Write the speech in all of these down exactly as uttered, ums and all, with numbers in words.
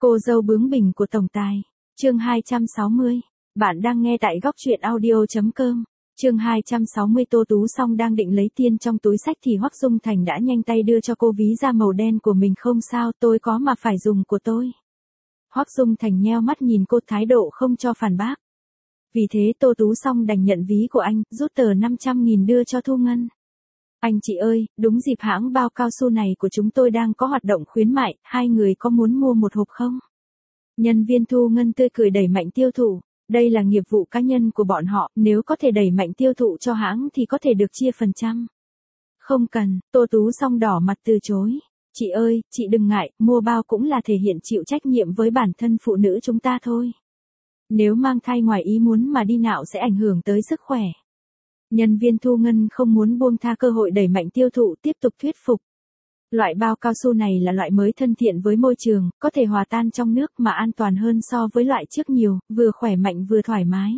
Cô dâu bướng bỉnh của tổng tài. Chương hai trăm sáu mươi. Bạn đang nghe tại góc truyện audio chấm com. Chương hai trăm sáu mươi. Tô Tú Song đang định lấy tiền trong túi xách thì Hoắc Dung Thành đã nhanh tay đưa cho cô ví da màu đen của mình. Không sao, tôi có mà, phải dùng của tôi. Hoắc Dung Thành nheo mắt nhìn cô, thái độ không cho phản bác. Vì thế Tô Tú Song đành nhận ví của anh, rút tờ năm trăm nghìn đưa cho Thu Ngân. Anh chị ơi, đúng dịp hãng bao cao su này của chúng tôi đang có hoạt động khuyến mại, hai người có muốn mua một hộp không? Nhân viên Thu Ngân tươi cười đẩy mạnh tiêu thụ. Đây là nghiệp vụ cá nhân của bọn họ, nếu có thể đẩy mạnh tiêu thụ cho hãng thì có thể được chia phần trăm. Không cần, Tô Tú Song đỏ mặt từ chối. Chị ơi, chị đừng ngại, mua bao cũng là thể hiện chịu trách nhiệm với bản thân phụ nữ chúng ta thôi. Nếu mang thai ngoài ý muốn mà đi nạo sẽ ảnh hưởng tới sức khỏe. Nhân viên Thu Ngân không muốn buông tha cơ hội đẩy mạnh tiêu thụ, tiếp tục thuyết phục. Loại bao cao su này là loại mới thân thiện với môi trường, có thể hòa tan trong nước mà an toàn hơn so với loại trước nhiều, vừa khỏe mạnh vừa thoải mái.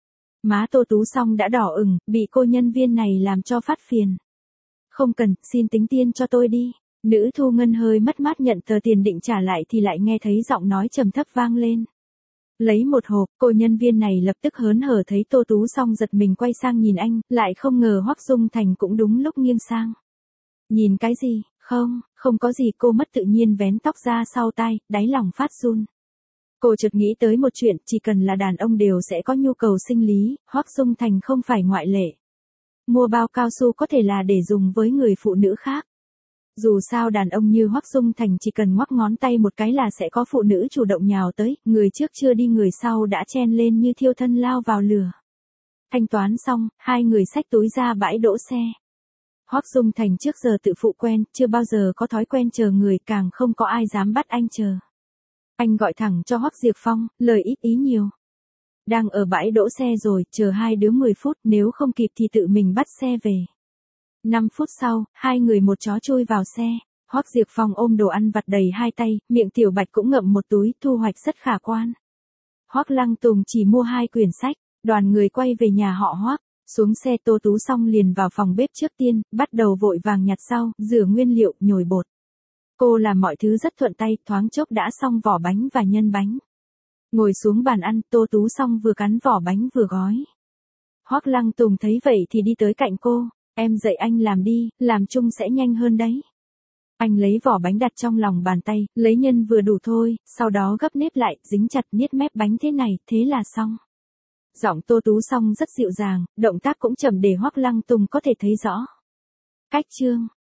Má Tô Tú Song đã đỏ ửng, bị cô nhân viên này làm cho phát phiền. Không cần, xin tính tiền cho tôi đi. Nữ Thu Ngân hơi mất mát nhận tờ tiền định trả lại thì lại nghe thấy giọng nói trầm thấp vang lên. Lấy một hộp, cô nhân viên này lập tức hớn hở thấy Tô Tú Song giật mình quay sang nhìn anh, lại không ngờ Hoắc Dung Thành cũng đúng lúc nghiêng sang. Nhìn cái gì? Không, không có gì. Cô mất tự nhiên vén tóc ra sau tai, đáy lòng phát run. Cô chợt nghĩ tới một chuyện, chỉ cần là đàn ông đều sẽ có nhu cầu sinh lý, Hoắc Dung Thành không phải ngoại lệ. Mua bao cao su có thể là để dùng với người phụ nữ khác. Dù sao đàn ông như Hoắc Dung Thành chỉ cần ngoắc ngón tay một cái là sẽ có phụ nữ chủ động nhào tới, người trước chưa đi người sau đã chen lên như thiêu thân lao vào lửa. Thanh toán xong, hai người xách túi ra bãi đỗ xe. Hoắc Dung Thành trước giờ tự phụ quen, chưa bao giờ có thói quen chờ người, càng không có ai dám bắt anh chờ. Anh gọi thẳng cho Hoắc Diệp Phong, lời ít ý nhiều. Đang ở bãi đỗ xe rồi, chờ hai đứa mười phút, nếu không kịp thì tự mình bắt xe về. năm phút sau, hai người một chó chui vào xe. Hoắc Diệp Phong ôm đồ ăn vặt đầy hai tay, miệng tiểu bạch cũng ngậm một túi, thu hoạch rất khả quan. Hoắc Lăng Tùng chỉ mua hai quyển sách, đoàn người quay về nhà họ Hoắc. Xuống xe Tô Tú Song liền vào phòng bếp trước tiên, bắt đầu vội vàng nhặt rau, rửa nguyên liệu, nhồi bột. Cô làm mọi thứ rất thuận tay, thoáng chốc đã xong vỏ bánh và nhân bánh. Ngồi xuống bàn ăn, Tô Tú Song vừa cắn vỏ bánh vừa gói. Hoắc Lăng Tùng thấy vậy thì đi tới cạnh cô, em dạy anh làm đi, làm chung sẽ nhanh hơn đấy. Anh lấy vỏ bánh đặt trong lòng bàn tay, lấy nhân vừa đủ thôi, sau đó gấp nếp lại, dính chặt niết mép bánh thế này, thế là xong. Giọng Tô Tú Song rất dịu dàng, động tác cũng chậm để Hoắc Lăng Tùng có thể thấy rõ. Cách chương,